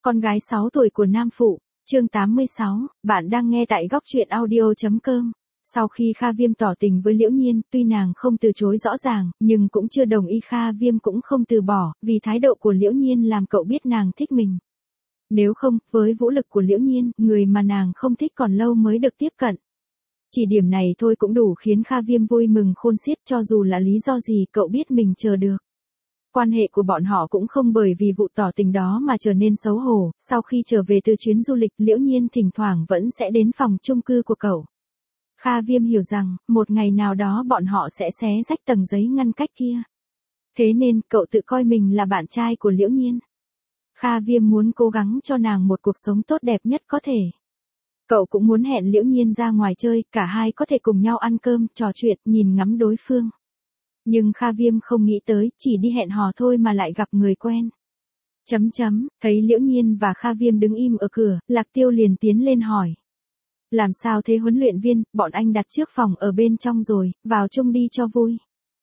Con gái 6 tuổi của Nam Phụ, chương 86, bạn đang nghe tại góc truyện audio.com. Sau khi Kha Viêm tỏ tình với Liễu Nhiên, tuy nàng không từ chối rõ ràng, nhưng cũng chưa đồng ý, Kha Viêm cũng không từ bỏ, vì thái độ của Liễu Nhiên làm cậu biết nàng thích mình. Nếu không, với vũ lực của Liễu Nhiên, người mà nàng không thích còn lâu mới được tiếp cận. Chỉ điểm này thôi cũng đủ khiến Kha Viêm vui mừng khôn xiết, cho dù là lý do gì cậu biết mình chờ được. Quan hệ của bọn họ cũng không bởi vì vụ tỏ tình đó mà trở nên xấu hổ, sau khi trở về từ chuyến du lịch, Liễu Nhiên thỉnh thoảng vẫn sẽ đến phòng chung cư của cậu. Kha Viêm hiểu rằng, một ngày nào đó bọn họ sẽ xé rách tầng giấy ngăn cách kia. Thế nên, cậu tự coi mình là bạn trai của Liễu Nhiên. Kha Viêm muốn cố gắng cho nàng một cuộc sống tốt đẹp nhất có thể. Cậu cũng muốn hẹn Liễu Nhiên ra ngoài chơi, cả hai có thể cùng nhau ăn cơm, trò chuyện, nhìn ngắm đối phương. Nhưng Kha Viêm không nghĩ tới, chỉ đi hẹn hò thôi mà lại gặp người quen. Thấy Liễu Nhiên và Kha Viêm đứng im ở cửa, Lạc Tiêu liền tiến lên hỏi. Làm sao thế huấn luyện viên, bọn anh đặt trước phòng ở bên trong rồi, vào chung đi cho vui.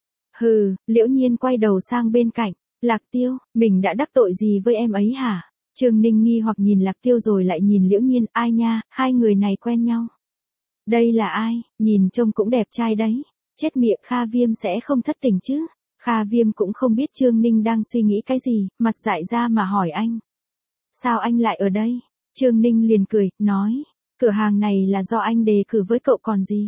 Hừ, Liễu Nhiên quay đầu sang bên cạnh. Lạc Tiêu, mình đã đắc tội gì với em ấy hả? Trương Ninh nghi hoặc nhìn Lạc Tiêu rồi lại nhìn Liễu Nhiên, ai nha, hai người này quen nhau. Đây là ai, nhìn trông cũng đẹp trai đấy. Chết miệng, Kha Viêm sẽ không thất tình chứ? Kha Viêm cũng không biết Trương Ninh đang suy nghĩ cái gì, mặt dại ra mà hỏi anh. Sao anh lại ở đây? Trương Ninh liền cười, nói, cửa hàng này là do anh đề cử với cậu còn gì.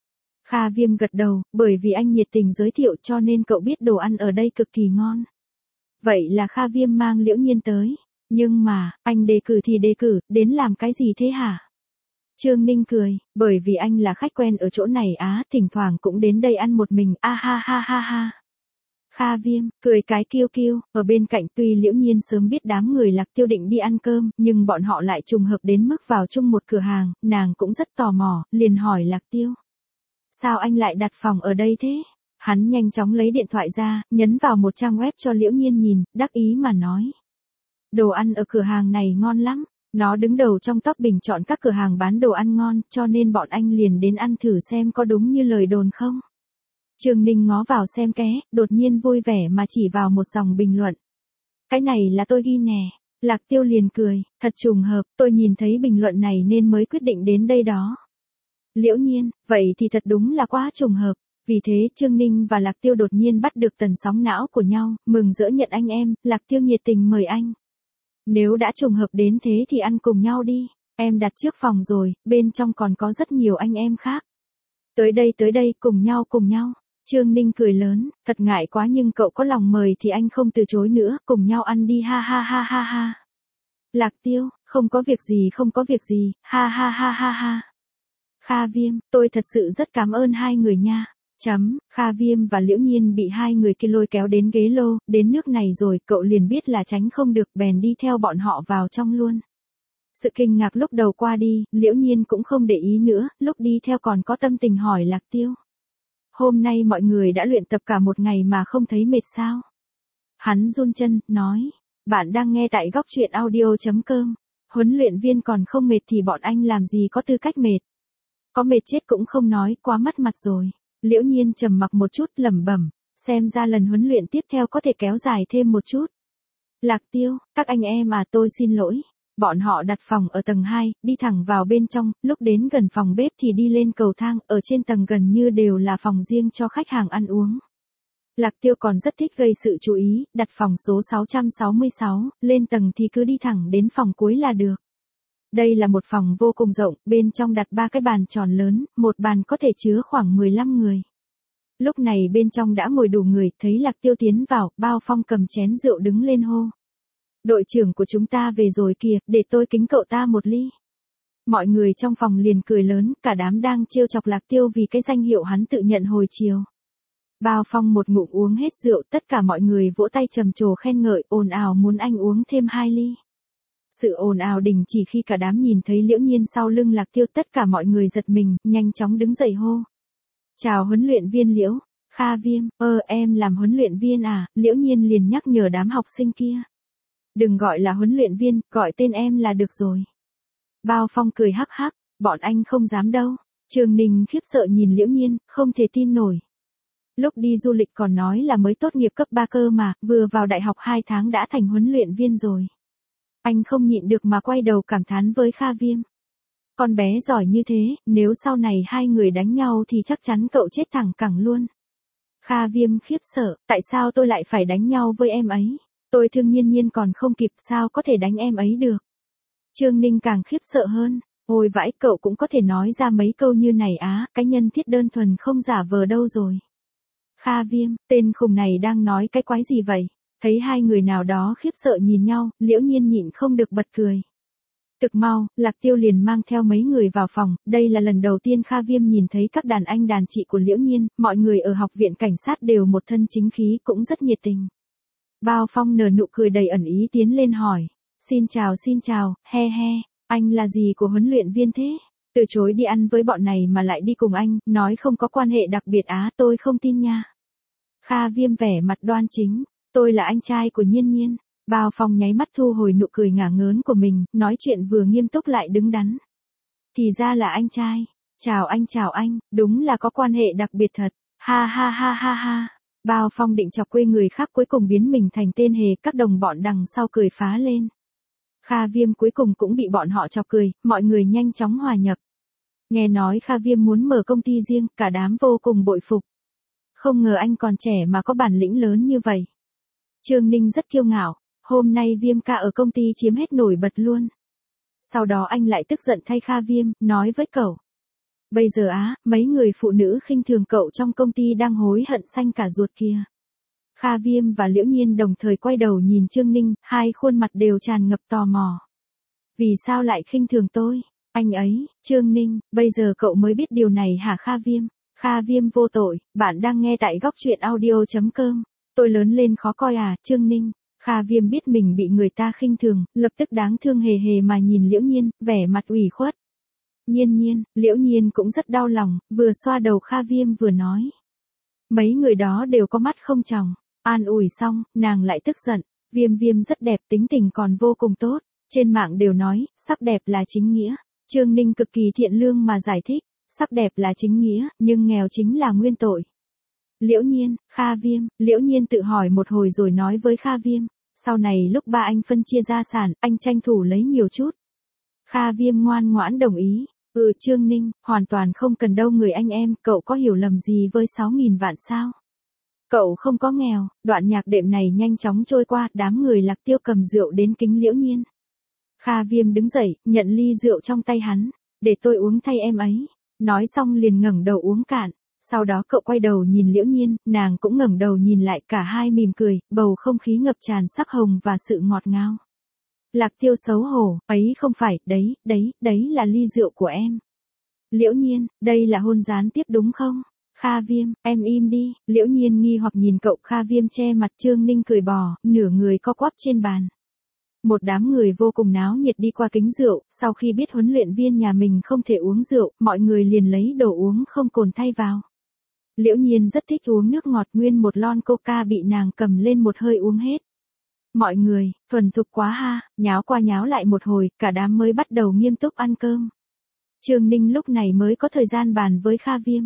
Kha Viêm gật đầu, bởi vì anh nhiệt tình giới thiệu cho nên cậu biết đồ ăn ở đây cực kỳ ngon. Vậy là Kha Viêm mang Liễu Nhiên tới. Nhưng mà, anh đề cử thì đề cử, đến làm cái gì thế hả? Trương Ninh cười, bởi vì anh là khách quen ở chỗ này á, thỉnh thoảng cũng đến đây ăn một mình, a ha ha ha ha. Kha Viêm, cười cái kiêu kiêu, ở bên cạnh tuy Liễu Nhiên sớm biết đám người Lạc Tiêu định đi ăn cơm, nhưng bọn họ lại trùng hợp đến mức vào chung một cửa hàng, nàng cũng rất tò mò, liền hỏi Lạc Tiêu. Sao anh lại đặt phòng ở đây thế? Hắn nhanh chóng lấy điện thoại ra, nhấn vào một trang web cho Liễu Nhiên nhìn, đắc ý mà nói. Đồ ăn ở cửa hàng này ngon lắm. Nó đứng đầu trong top bình chọn các cửa hàng bán đồ ăn ngon, cho nên bọn anh liền đến ăn thử xem có đúng như lời đồn không. Trương Ninh ngó vào xem ké, đột nhiên vui vẻ mà chỉ vào một dòng bình luận. Cái này là tôi ghi nè. Lạc Tiêu liền cười, thật trùng hợp, tôi nhìn thấy bình luận này nên mới quyết định đến đây đó. Liễu Nhiên, vậy thì thật đúng là quá trùng hợp. Vì thế Trương Ninh và Lạc Tiêu đột nhiên bắt được tần sóng não của nhau, mừng rỡ nhận anh em, Lạc Tiêu nhiệt tình mời anh. Nếu đã trùng hợp đến thế thì ăn cùng nhau đi, em đặt trước phòng rồi, bên trong còn có rất nhiều anh em khác. Tới đây, cùng nhau. Trương Ninh cười lớn, thật ngại quá nhưng cậu có lòng mời thì anh không từ chối nữa, cùng nhau ăn đi ha ha ha ha ha. Lạc Tiêu, không có việc gì, ha ha ha ha ha. Kha Viêm, tôi thật sự rất cảm ơn hai người nha. Kha Viêm và Liễu Nhiên bị hai người kia lôi kéo đến ghế lô, đến nước này rồi cậu liền biết là tránh không được, bèn đi theo bọn họ vào trong luôn. Sự kinh ngạc lúc đầu qua đi, Liễu Nhiên cũng không để ý nữa, lúc đi theo còn có tâm tình hỏi Lạc Tiêu. Hôm nay mọi người đã luyện tập cả một ngày mà không thấy mệt sao? Hắn run chân, nói, bạn đang nghe tại góc truyện audio.com, huấn luyện viên còn không mệt thì bọn anh làm gì có tư cách mệt. Có mệt chết cũng không nói, quá mất mặt rồi. Liễu Nhiên trầm mặc một chút, lẩm bẩm, xem ra lần huấn luyện tiếp theo có thể kéo dài thêm một chút. Lạc Tiêu, các anh em à, tôi xin lỗi. Bọn họ đặt phòng ở tầng 2, đi thẳng vào bên trong, lúc đến gần phòng bếp thì đi lên cầu thang, ở trên tầng gần như đều là phòng riêng cho khách hàng ăn uống. Lạc Tiêu còn rất thích gây sự chú ý, đặt phòng số 666, lên tầng thì cứ đi thẳng đến phòng cuối là được. Đây là một phòng vô cùng rộng, bên trong đặt 3 cái bàn tròn lớn, một bàn có thể chứa khoảng 15 người. Lúc này bên trong đã ngồi đủ người, thấy Lạc Tiêu tiến vào, Bao Phong cầm chén rượu đứng lên hô. Đội trưởng của chúng ta về rồi kìa, để tôi kính cậu ta một ly. Mọi người trong phòng liền cười lớn, cả đám đang trêu chọc Lạc Tiêu vì cái danh hiệu hắn tự nhận hồi chiều. Bao Phong một ngụm uống hết rượu, tất cả mọi người vỗ tay trầm trồ khen ngợi, ồn ào muốn anh uống thêm 2 ly. Sự ồn ào đình chỉ khi cả đám nhìn thấy Liễu Nhiên sau lưng Lạc Tiêu, tất cả mọi người giật mình, nhanh chóng đứng dậy hô. Chào huấn luyện viên Liễu. Kha Viêm, em làm huấn luyện viên à? Liễu Nhiên liền nhắc nhở đám học sinh kia. Đừng gọi là huấn luyện viên, gọi tên em là được rồi. Bao Phong cười hắc hắc, bọn anh không dám đâu. Trương Ninh khiếp sợ nhìn Liễu Nhiên, không thể tin nổi. Lúc đi du lịch còn nói là mới tốt nghiệp cấp 3 cơ mà, vừa vào đại học 2 tháng đã thành huấn luyện viên rồi. Anh không nhịn được mà quay đầu cảm thán với Kha Viêm. Con bé giỏi như thế, nếu sau này hai người đánh nhau thì chắc chắn cậu chết thẳng cẳng luôn. Kha Viêm khiếp sợ, tại sao tôi lại phải đánh nhau với em ấy? Tôi thương Nhiên Nhiên còn không kịp, sao có thể đánh em ấy được? Trương Ninh càng khiếp sợ hơn, ôi vãi, cậu cũng có thể nói ra mấy câu như này á, cái nhân thiết đơn thuần không giả vờ đâu rồi. Kha Viêm, tên khùng này đang nói cái quái gì vậy? Thấy hai người nào đó khiếp sợ nhìn nhau, Liễu Nhiên nhịn không được bật cười. Thực mau, Lạc Tiêu liền mang theo mấy người vào phòng, đây là lần đầu tiên Kha Viêm nhìn thấy các đàn anh đàn chị của Liễu Nhiên, mọi người ở học viện cảnh sát đều một thân chính khí cũng rất nhiệt tình. Bao Phong nở nụ cười đầy ẩn ý tiến lên hỏi, xin chào, he he, anh là gì của huấn luyện viên thế? Từ chối đi ăn với bọn này mà lại đi cùng anh, nói không có quan hệ đặc biệt á, tôi không tin nha. Kha Viêm vẻ mặt đoan chính, tôi là anh trai của Nhiên Nhiên. Bao Phong nháy mắt thu hồi nụ cười ngả ngớn của mình, nói chuyện vừa nghiêm túc lại đứng đắn. Thì ra là anh trai. Chào anh, đúng là có quan hệ đặc biệt thật. Ha ha ha ha ha. Bao Phong định chọc quê người khác cuối cùng biến mình thành tên hề, các đồng bọn đằng sau cười phá lên. Kha Viêm cuối cùng cũng bị bọn họ chọc cười, mọi người nhanh chóng hòa nhập. Nghe nói Kha Viêm muốn mở công ty riêng, cả đám vô cùng bội phục. Không ngờ anh còn trẻ mà có bản lĩnh lớn như vậy. Trương Ninh rất kiêu ngạo. Hôm nay Viêm ca ở công ty chiếm hết nổi bật luôn. Sau đó anh lại tức giận thay Kha Viêm, nói với cậu. Bây giờ mấy người phụ nữ khinh thường cậu trong công ty đang hối hận xanh cả ruột kia. Kha Viêm và Liễu Nhiên đồng thời quay đầu nhìn Trương Ninh, hai khuôn mặt đều tràn ngập tò mò. Vì sao lại khinh thường tôi? Anh ấy, Trương Ninh, bây giờ cậu mới biết điều này hả Kha Viêm? Kha Viêm vô tội, bạn đang nghe tại góc truyện audio.com. Tôi lớn lên khó coi à, Trương Ninh. Kha Viêm biết mình bị người ta khinh thường, lập tức đáng thương hề hề mà nhìn Liễu Nhiên, vẻ mặt ủy khuất. Nhiên, Liễu Nhiên cũng rất đau lòng, vừa xoa đầu Kha Viêm vừa nói. Mấy người đó đều có mắt không tròng, an ủi xong, nàng lại tức giận, Viêm rất đẹp, tính tình còn vô cùng tốt, trên mạng đều nói, sắc đẹp là chính nghĩa. Trương Ninh cực kỳ thiện lương mà giải thích, sắc đẹp là chính nghĩa, nhưng nghèo chính là nguyên tội. Liễu Nhiên, Kha Viêm, Liễu Nhiên tự hỏi một hồi rồi nói với Kha Viêm, sau này lúc ba anh phân chia gia sản, anh tranh thủ lấy nhiều chút. Kha Viêm ngoan ngoãn đồng ý, Trương Ninh, hoàn toàn không cần đâu người anh em, cậu có hiểu lầm gì với 6.000 vạn sao? Cậu không có nghèo, đoạn nhạc đệm này nhanh chóng trôi qua, đám người Lạc Tiêu cầm rượu đến kính Liễu Nhiên. Kha Viêm đứng dậy, nhận ly rượu trong tay hắn, để tôi uống thay em ấy, nói xong liền ngẩng đầu uống cạn. Sau đó cậu quay đầu nhìn Liễu Nhiên, nàng cũng ngẩng đầu nhìn lại, cả hai mỉm cười, bầu không khí ngập tràn sắc hồng và sự ngọt ngào. Lạc Tiêu xấu hổ, ấy không phải, đấy là ly rượu của em. Liễu Nhiên, đây là hôn gián tiếp đúng không? Kha Viêm, em im đi, Liễu Nhiên nghi hoặc nhìn cậu. Kha Viêm che mặt, Trương Ninh cười bò, nửa người co quắp trên bàn. Một đám người vô cùng náo nhiệt đi qua kính rượu, sau khi biết huấn luyện viên nhà mình không thể uống rượu, mọi người liền lấy đồ uống không cồn thay vào. Liễu Nhiên rất thích uống nước ngọt, nguyên một lon coca bị nàng cầm lên một hơi uống hết. Mọi người, thuần thục quá ha, nháo qua nháo lại một hồi, cả đám mới bắt đầu nghiêm túc ăn cơm. Trương Ninh lúc này mới có thời gian bàn với Kha Viêm.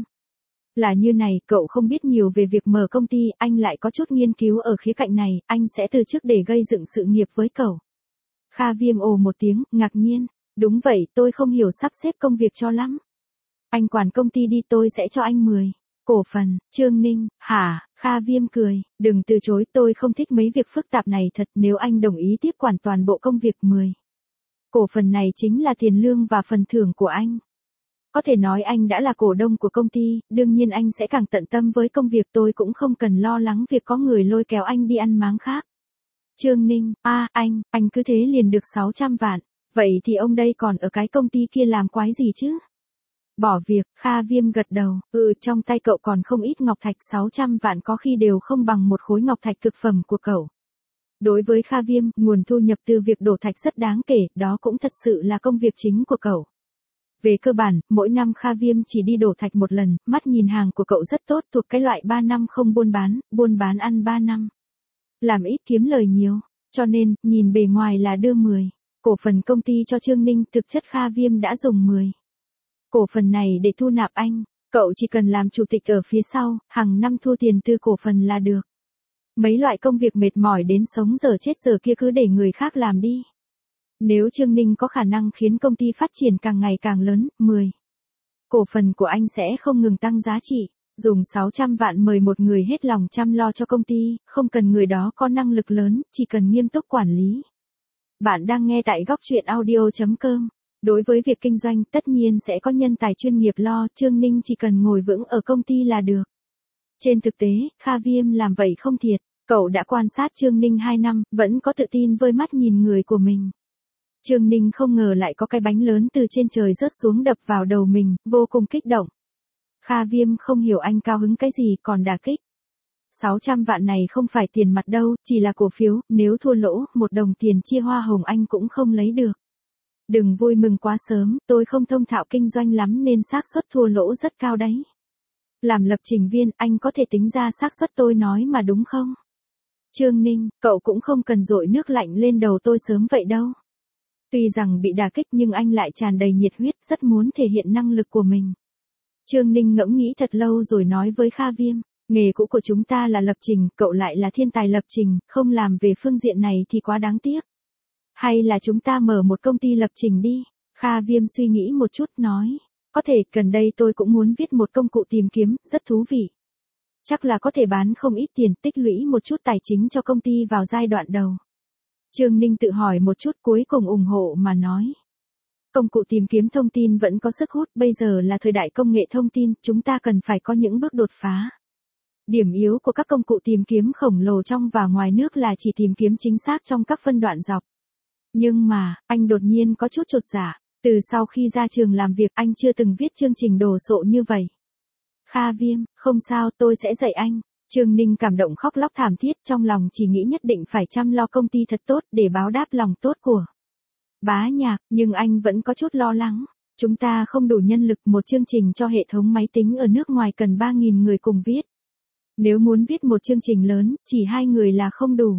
Là như này, cậu không biết nhiều về việc mở công ty, anh lại có chút nghiên cứu ở khía cạnh này, anh sẽ từ chức để gây dựng sự nghiệp với cậu. Kha Viêm ồ một tiếng, ngạc nhiên, đúng vậy, tôi không hiểu sắp xếp công việc cho lắm. Anh quản công ty đi, tôi sẽ cho anh 10 cổ phần. Trương Ninh, hả? Kha Viêm cười, đừng từ chối, tôi không thích mấy việc phức tạp này thật, nếu anh đồng ý tiếp quản toàn bộ công việc 10 cổ phần này chính là tiền lương và phần thưởng của anh. Có thể nói anh đã là cổ đông của công ty, đương nhiên anh sẽ càng tận tâm với công việc, tôi cũng không cần lo lắng việc có người lôi kéo anh đi ăn máng khác. Trương Ninh, anh cứ thế liền được 600 vạn, vậy thì ông đây còn ở cái công ty kia làm quái gì chứ? Bỏ việc, Kha Viêm gật đầu, trong tay cậu còn không ít ngọc thạch, 600 vạn có khi đều không bằng một khối ngọc thạch cực phẩm của cậu. Đối với Kha Viêm, nguồn thu nhập từ việc đổ thạch rất đáng kể, đó cũng thật sự là công việc chính của cậu. Về cơ bản, mỗi năm Kha Viêm chỉ đi đổ thạch một lần, mắt nhìn hàng của cậu rất tốt, thuộc cái loại 3 năm không buôn bán ăn 3 năm. Làm ít kiếm lời nhiều, cho nên, nhìn bề ngoài là đưa 10 cổ phần công ty cho Trương Ninh, thực chất Kha Viêm đã dùng 10 cổ phần này để thu nạp anh, cậu chỉ cần làm chủ tịch ở phía sau, hàng năm thu tiền từ cổ phần là được. Mấy loại công việc mệt mỏi đến sống giờ chết giờ kia cứ để người khác làm đi. Nếu Trương Ninh có khả năng khiến công ty phát triển càng ngày càng lớn, 10. Cổ phần của anh sẽ không ngừng tăng giá trị. Dùng 600 vạn mời một người hết lòng chăm lo cho công ty, không cần người đó có năng lực lớn, chỉ cần nghiêm túc quản lý. Bạn đang nghe tại góc chuyện audio.com. Đối với việc kinh doanh, tất nhiên sẽ có nhân tài chuyên nghiệp lo, Trương Ninh chỉ cần ngồi vững ở công ty là được. Trên thực tế, Kha Viêm làm vậy không thiệt. Cậu đã quan sát Trương Ninh 2 năm, vẫn có tự tin với mắt nhìn người của mình. Trương Ninh không ngờ lại có cái bánh lớn từ trên trời rớt xuống đập vào đầu mình, vô cùng kích động. Kha Viêm không hiểu anh cao hứng cái gì còn đả kích. 600 vạn này không phải tiền mặt đâu, chỉ là cổ phiếu, nếu thua lỗ, 1 đồng tiền chia hoa hồng anh cũng không lấy được. Đừng vui mừng quá sớm, tôi không thông thạo kinh doanh lắm nên xác suất thua lỗ rất cao đấy. Làm lập trình viên, anh có thể tính ra xác suất tôi nói mà đúng không? Trương Ninh, cậu cũng không cần dội nước lạnh lên đầu tôi sớm vậy đâu. Tuy rằng bị đả kích nhưng anh lại tràn đầy nhiệt huyết, rất muốn thể hiện năng lực của mình. Trương Ninh ngẫm nghĩ thật lâu rồi nói với Kha Viêm, nghề cũ của chúng ta là lập trình, cậu lại là thiên tài lập trình, không làm về phương diện này thì quá đáng tiếc. Hay là chúng ta mở một công ty lập trình đi? Kha Viêm suy nghĩ một chút nói, có thể, gần đây tôi cũng muốn viết một công cụ tìm kiếm, rất thú vị. Chắc là có thể bán không ít tiền, tích lũy một chút tài chính cho công ty vào giai đoạn đầu. Trương Ninh tự hỏi một chút cuối cùng ủng hộ mà nói. Công cụ tìm kiếm thông tin vẫn có sức hút, bây giờ là thời đại công nghệ thông tin, chúng ta cần phải có những bước đột phá. Điểm yếu của các công cụ tìm kiếm khổng lồ trong và ngoài nước là chỉ tìm kiếm chính xác trong các phân đoạn dọc. Nhưng mà, anh đột nhiên có chút chột dạ, từ sau khi ra trường làm việc anh chưa từng viết chương trình đồ sộ như vậy. Kha Viêm, không sao, tôi sẽ dạy anh. Trương Ninh cảm động khóc lóc thảm thiết, trong lòng chỉ nghĩ nhất định phải chăm lo công ty thật tốt để báo đáp lòng tốt của Bá Nhạc, nhưng anh vẫn có chút lo lắng. Chúng ta không đủ nhân lực, một chương trình cho hệ thống máy tính ở nước ngoài cần 3.000 người cùng viết. Nếu muốn viết một chương trình lớn, chỉ 2 người là không đủ.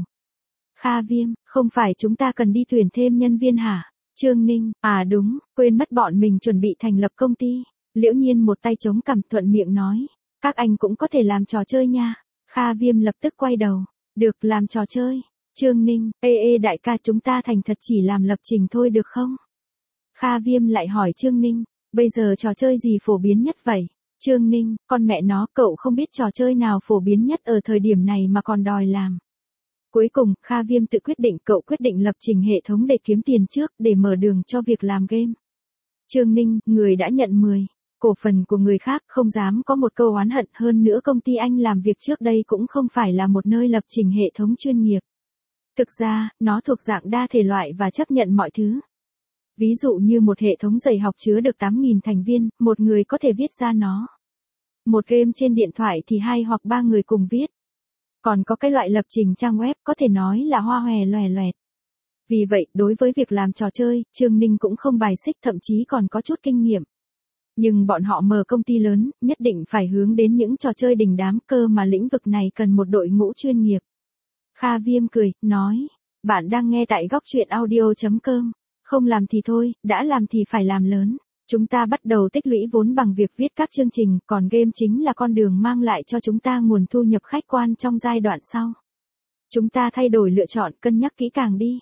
Kha Viêm, không phải chúng ta cần đi tuyển thêm nhân viên hả? Trương Ninh, à đúng, quên mất bọn mình chuẩn bị thành lập công ty. Liễu Nhiên một tay chống cằm thuận miệng nói, các anh cũng có thể làm trò chơi nha. Kha Viêm lập tức quay đầu, được, làm trò chơi. Trương Ninh, ê đại ca, chúng ta thành thật chỉ làm lập trình thôi được không? Kha Viêm lại hỏi Trương Ninh, bây giờ trò chơi gì phổ biến nhất vậy? Trương Ninh, con mẹ nó, cậu không biết trò chơi nào phổ biến nhất ở thời điểm này mà còn đòi làm. Cuối cùng, Kha Viêm tự quyết định, cậu quyết định lập trình hệ thống để kiếm tiền trước, để mở đường cho việc làm game. Trương Ninh, người đã nhận 10 cổ phần của người khác, không dám có một câu oán hận, hơn nữa công ty anh làm việc trước đây cũng không phải là một nơi lập trình hệ thống chuyên nghiệp. Thực ra, nó thuộc dạng đa thể loại và chấp nhận mọi thứ. Ví dụ như một hệ thống dạy học chứa được 8.000 thành viên, một người có thể viết ra nó. Một game trên điện thoại thì 2 hoặc 3 người cùng viết. Còn có cái loại lập trình trang web có thể nói là hoa hòe loè loẹt. Vì vậy, đối với việc làm trò chơi, Trương Ninh cũng không bài xích, thậm chí còn có chút kinh nghiệm. Nhưng bọn họ mở công ty lớn, nhất định phải hướng đến những trò chơi đình đám, cơ mà lĩnh vực này cần một đội ngũ chuyên nghiệp. Kha Viêm cười, nói, bạn đang nghe tại góc chuyện audio.com. Không làm thì thôi, đã làm thì phải làm lớn. Chúng ta bắt đầu tích lũy vốn bằng việc viết các chương trình, còn game chính là con đường mang lại cho chúng ta nguồn thu nhập khách quan trong giai đoạn sau. Chúng ta thay đổi lựa chọn, cân nhắc kỹ càng đi.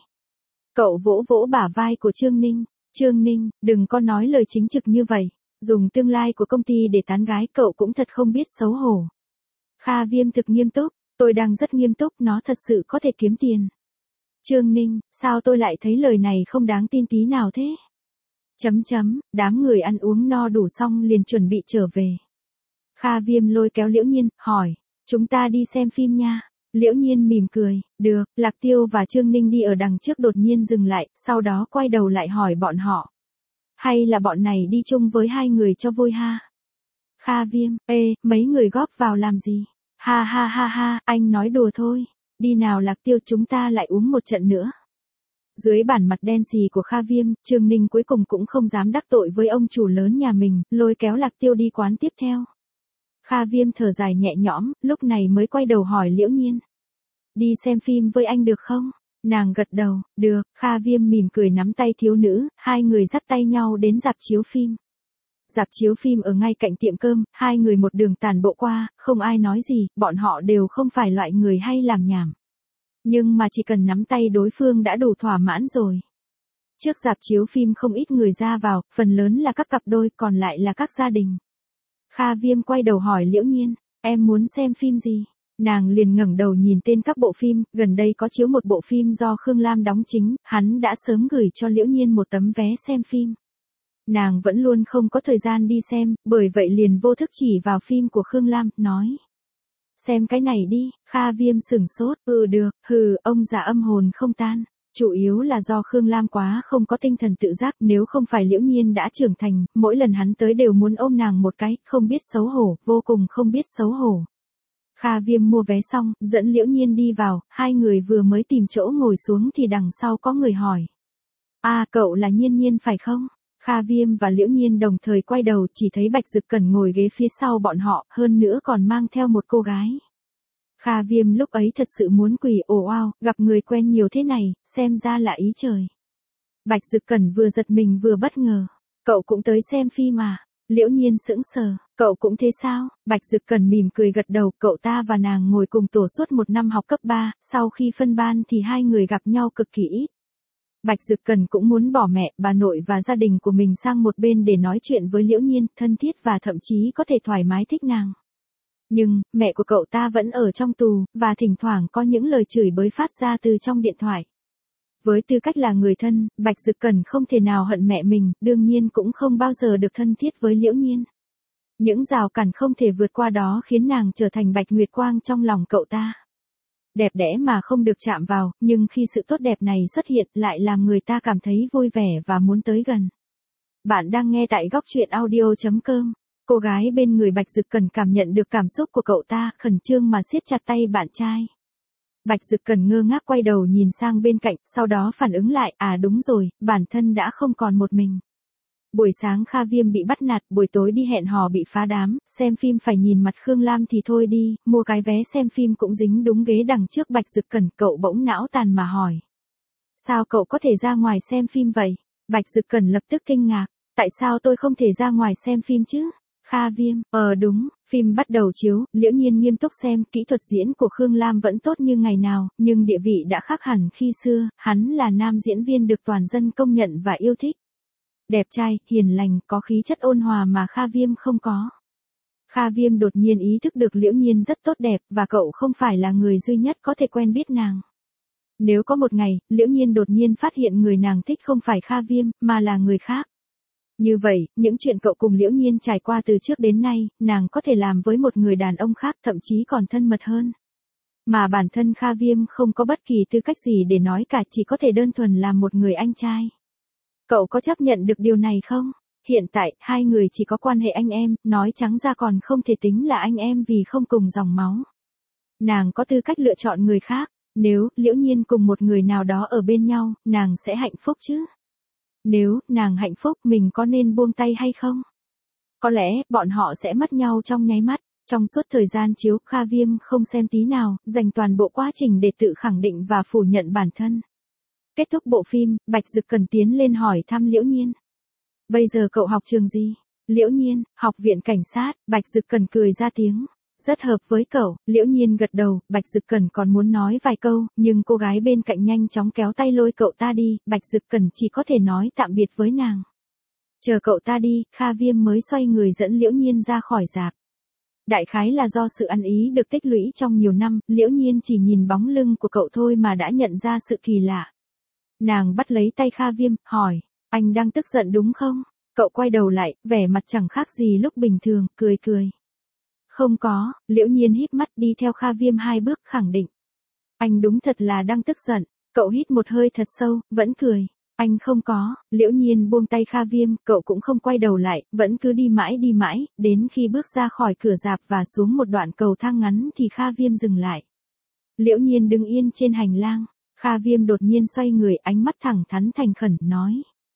Cậu vỗ vỗ bả vai của Trương Ninh. Trương Ninh, đừng có nói lời chính trực như vậy. Dùng tương lai của công ty để tán gái, cậu cũng thật không biết xấu hổ. Kha Viêm thực nghiêm túc, tôi đang rất nghiêm túc, nó thật sự có thể kiếm tiền. Trương Ninh, sao tôi lại thấy lời này không đáng tin tí nào thế? Đám người ăn uống no đủ xong liền chuẩn bị trở về. Kha Viêm lôi kéo Liễu Nhiên, hỏi, chúng ta đi xem phim nha. Liễu Nhiên mỉm cười, được. Lạc Tiêu và Trương Ninh đi ở đằng trước đột nhiên dừng lại, sau đó quay đầu lại hỏi bọn họ. Hay là bọn này đi chung với 2 người cho vui ha? Kha Viêm, mấy người góp vào làm gì? Ha ha ha ha, anh nói đùa thôi. Đi nào Lạc Tiêu, chúng ta lại uống một trận nữa. Dưới bản mặt đen xì của Kha Viêm, Trương Ninh cuối cùng cũng không dám đắc tội với ông chủ lớn nhà mình, lôi kéo Lạc Tiêu đi quán tiếp theo. Kha Viêm thở dài nhẹ nhõm, lúc này mới quay đầu hỏi Liễu Nhiên. Đi xem phim với anh được không? Nàng gật đầu, được. Kha Viêm mỉm cười nắm tay thiếu nữ, 2 người dắt tay nhau đến rạp chiếu phim. Rạp chiếu phim ở ngay cạnh tiệm cơm, 2 người một đường tản bộ qua, không ai nói gì, bọn họ đều không phải loại người hay làm nhảm. Nhưng mà chỉ cần nắm tay đối phương đã đủ thỏa mãn rồi. Trước rạp chiếu phim không ít người ra vào, phần lớn là các cặp đôi, còn lại là các gia đình. Kha Viêm quay đầu hỏi Liễu Nhiên, em muốn xem phim gì? Nàng liền ngẩng đầu nhìn tên các bộ phim, gần đây có chiếu một bộ phim do Khương Lam đóng chính, hắn đã sớm gửi cho Liễu Nhiên một tấm vé xem phim. Nàng vẫn luôn không có thời gian đi xem, bởi vậy liền vô thức chỉ vào phim của Khương Lam, nói. Xem cái này đi, Kha Viêm sửng sốt, được, ông già âm hồn không tan. Chủ yếu là do Khương Lam quá không có tinh thần tự giác, nếu không phải Liễu Nhiên đã trưởng thành, mỗi lần hắn tới đều muốn ôm nàng một cái, không biết xấu hổ, vô cùng không biết xấu hổ. Kha Viêm mua vé xong, dẫn Liễu Nhiên đi vào, hai người vừa mới tìm chỗ ngồi xuống thì đằng sau có người hỏi. Cậu là Nhiên Nhiên phải không? Kha Viêm và Liễu Nhiên đồng thời quay đầu, chỉ thấy Bạch Dực Cẩn ngồi ghế phía sau bọn họ, hơn nữa còn mang theo một cô gái. Kha Viêm lúc ấy thật sự muốn quỳ, gặp người quen nhiều thế này, xem ra là ý trời. Bạch Dực Cẩn vừa giật mình vừa bất ngờ. Cậu cũng tới xem phim à? Liễu Nhiên sững sờ, cậu cũng thế sao? Bạch Dực Cẩn mỉm cười gật đầu, cậu ta và nàng ngồi cùng tổ suốt một năm học cấp 3, sau khi phân ban thì hai người gặp nhau cực kỳ ít. Bạch Dực Cẩn cũng muốn bỏ mẹ, bà nội và gia đình của mình sang một bên để nói chuyện với Liễu Nhiên, thân thiết và thậm chí có thể thoải mái thích nàng. Nhưng, mẹ của cậu ta vẫn ở trong tù, và thỉnh thoảng có những lời chửi bới phát ra từ trong điện thoại. Với tư cách là người thân, Bạch Dực Cẩn không thể nào hận mẹ mình, đương nhiên cũng không bao giờ được thân thiết với Liễu Nhiên. Những rào cản không thể vượt qua đó khiến nàng trở thành Bạch Nguyệt Quang trong lòng cậu ta. Đẹp đẽ mà không được chạm vào, nhưng khi sự tốt đẹp này xuất hiện lại làm người ta cảm thấy vui vẻ và muốn tới gần. Bạn đang nghe tại góc truyện audio.com. Cô gái bên người Bạch Dực Cẩn cảm nhận được cảm xúc của cậu ta, khẩn trương mà siết chặt tay bạn trai. Bạch Dực Cẩn ngơ ngác quay đầu nhìn sang bên cạnh, sau đó phản ứng lại, đúng rồi, bản thân đã không còn một mình. Buổi sáng Kha Viêm bị bắt nạt, buổi tối đi hẹn hò bị phá đám, xem phim phải nhìn mặt Khương Lam thì thôi đi, mua cái vé xem phim cũng dính đúng ghế đằng trước Bạch Dực Cẩn, cậu bỗng não tàn mà hỏi. Sao cậu có thể ra ngoài xem phim vậy? Bạch Dực Cẩn lập tức kinh ngạc, tại sao tôi không thể ra ngoài xem phim chứ? Kha Viêm, đúng, phim bắt đầu chiếu, Liễu Nhiên nghiêm túc xem, kỹ thuật diễn của Khương Lam vẫn tốt như ngày nào, nhưng địa vị đã khác hẳn khi xưa, hắn là nam diễn viên được toàn dân công nhận và yêu thích. Đẹp trai, hiền lành, có khí chất ôn hòa mà Kha Viêm không có. Kha Viêm đột nhiên ý thức được Liễu Nhiên rất tốt đẹp, và cậu không phải là người duy nhất có thể quen biết nàng. Nếu có một ngày, Liễu Nhiên đột nhiên phát hiện người nàng thích không phải Kha Viêm, mà là người khác. Như vậy, những chuyện cậu cùng Liễu Nhiên trải qua từ trước đến nay, nàng có thể làm với một người đàn ông khác, thậm chí còn thân mật hơn. Mà bản thân Kha Viêm không có bất kỳ tư cách gì để nói cả, chỉ có thể đơn thuần là một người anh trai. Cậu có chấp nhận được điều này không? Hiện tại, hai người chỉ có quan hệ anh em, nói trắng ra còn không thể tính là anh em vì không cùng dòng máu. Nàng có tư cách lựa chọn người khác, nếu Liễu Nhiên cùng một người nào đó ở bên nhau, nàng sẽ hạnh phúc chứ? Nếu nàng hạnh phúc, mình có nên buông tay hay không? Có lẽ, bọn họ sẽ mất nhau trong nháy mắt. Trong suốt thời gian chiếu, Kha Viêm không xem tí nào, dành toàn bộ quá trình để tự khẳng định và phủ nhận bản thân. Kết thúc bộ phim, Bạch Dực Cẩn tiến lên hỏi thăm Liễu Nhiên. Bây giờ cậu học trường gì? Liễu Nhiên, học viện cảnh sát. Bạch Dực Cẩn cười ra tiếng. Rất hợp với cậu. Liễu Nhiên gật đầu, Bạch Dực Cẩn còn muốn nói vài câu, nhưng cô gái bên cạnh nhanh chóng kéo tay lôi cậu ta đi, Bạch Dực Cẩn chỉ có thể nói tạm biệt với nàng. Chờ cậu ta đi, Kha Viêm mới xoay người dẫn Liễu Nhiên ra khỏi rạp. Đại khái là do sự ăn ý được tích lũy trong nhiều năm, Liễu Nhiên chỉ nhìn bóng lưng của cậu thôi mà đã nhận ra sự kỳ lạ. Nàng bắt lấy tay Kha Viêm, hỏi, anh đang tức giận đúng không? Cậu quay đầu lại, vẻ mặt chẳng khác gì lúc bình thường, cười cười. Không có, Liễu Nhiên híp mắt đi theo Kha Viêm 2 bước khẳng định. Anh đúng thật là đang tức giận, cậu hít một hơi thật sâu, vẫn cười. Anh không có, Liễu Nhiên buông tay Kha Viêm, cậu cũng không quay đầu lại, vẫn cứ đi mãi, đến khi bước ra khỏi cửa rạp và xuống một đoạn cầu thang ngắn thì Kha Viêm dừng lại. Liễu Nhiên đứng yên trên hành lang, Kha Viêm đột nhiên xoay người, ánh mắt thẳng thắn thành khẩn, nói.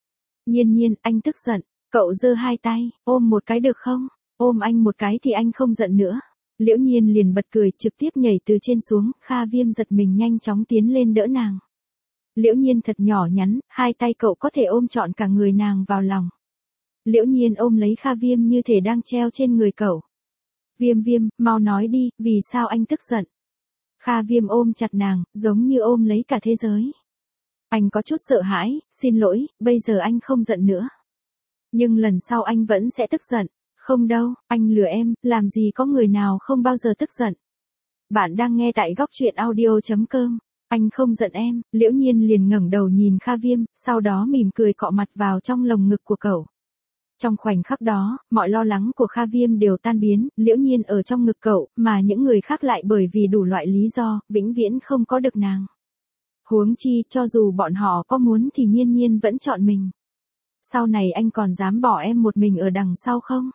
Nhiên, anh tức giận, cậu giơ 2 tay, ôm một cái được không? Ôm anh một cái thì anh không giận nữa. Liễu Nhiên liền bật cười, trực tiếp nhảy từ trên xuống, Kha Viêm giật mình nhanh chóng tiến lên đỡ nàng. Liễu Nhiên thật nhỏ nhắn, 2 tay cậu có thể ôm trọn cả người nàng vào lòng. Liễu Nhiên ôm lấy Kha Viêm như thể đang treo trên người cậu. Viêm, mau nói đi, vì sao anh tức giận? Kha Viêm ôm chặt nàng, giống như ôm lấy cả thế giới. Anh có chút sợ hãi, xin lỗi, bây giờ anh không giận nữa. Nhưng lần sau anh vẫn sẽ tức giận. Không đâu, anh lừa em, làm gì có người nào không bao giờ tức giận. Bạn đang nghe tại góc truyện audio.com. Anh không giận em, Liễu Nhiên liền ngẩng đầu nhìn Kha Viêm, sau đó mỉm cười cọ mặt vào trong lồng ngực của cậu. Trong khoảnh khắc đó, mọi lo lắng của Kha Viêm đều tan biến, Liễu Nhiên ở trong ngực cậu, mà những người khác lại bởi vì đủ loại lý do, vĩnh viễn không có được nàng. Huống chi, cho dù bọn họ có muốn thì Nhiên Nhiên vẫn chọn mình. Sau này anh còn dám bỏ em một mình ở đằng sau không?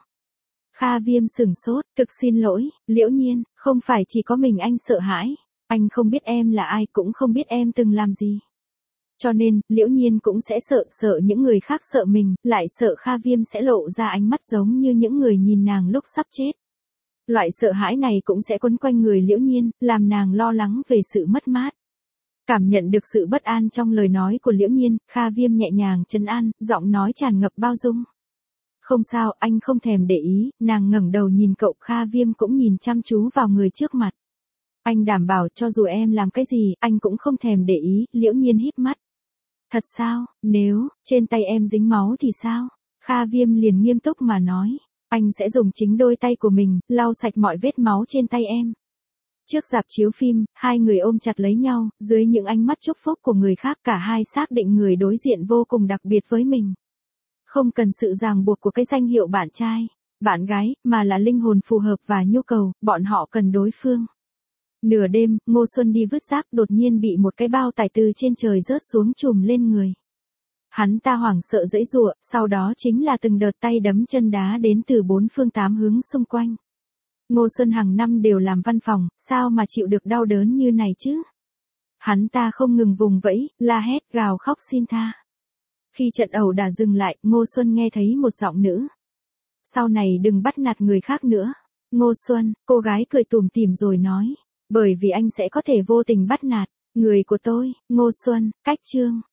Kha Viêm sửng sốt, thực xin lỗi, Liễu Nhiên, không phải chỉ có mình anh sợ hãi. Anh không biết em là ai, cũng không biết em từng làm gì. Cho nên, Liễu Nhiên cũng sẽ sợ những người khác sợ mình, lại sợ Kha Viêm sẽ lộ ra ánh mắt giống như những người nhìn nàng lúc sắp chết. Loại sợ hãi này cũng sẽ quấn quanh người Liễu Nhiên, làm nàng lo lắng về sự mất mát. Cảm nhận được sự bất an trong lời nói của Liễu Nhiên, Kha Viêm nhẹ nhàng trấn an, giọng nói tràn ngập bao dung. Không sao, anh không thèm để ý, nàng ngẩng đầu nhìn cậu, Kha Viêm cũng nhìn chăm chú vào người trước mặt. Anh đảm bảo cho dù em làm cái gì, anh cũng không thèm để ý, Liễu Nhiên híp mắt. Thật sao, nếu, trên tay em dính máu thì sao? Kha Viêm liền nghiêm túc mà nói. Anh sẽ dùng chính đôi tay của mình, lau sạch mọi vết máu trên tay em. Trước rạp chiếu phim, hai người ôm chặt lấy nhau, dưới những ánh mắt chúc phúc của người khác cả hai xác định người đối diện vô cùng đặc biệt với mình. Không cần sự ràng buộc của cái danh hiệu bạn trai, bạn gái, mà là linh hồn phù hợp và nhu cầu, bọn họ cần đối phương. Nửa đêm, Ngô Xuân đi vứt rác đột nhiên bị một cái bao tải từ trên trời rớt xuống trùm lên người. Hắn ta hoảng sợ giãy giụa, sau đó chính là từng đợt tay đấm chân đá đến từ bốn phương tám hướng xung quanh. Ngô Xuân hàng năm đều làm văn phòng, sao mà chịu được đau đớn như này chứ? Hắn ta không ngừng vùng vẫy, la hét, gào khóc xin tha. Khi trận ẩu đả dừng lại, Ngô Xuân nghe thấy một giọng nữ. Sau này đừng bắt nạt người khác nữa. Ngô Xuân, cô gái cười tủm tỉm rồi nói. Bởi vì anh sẽ có thể vô tình bắt nạt người của tôi. Ngô Xuân, cách chương.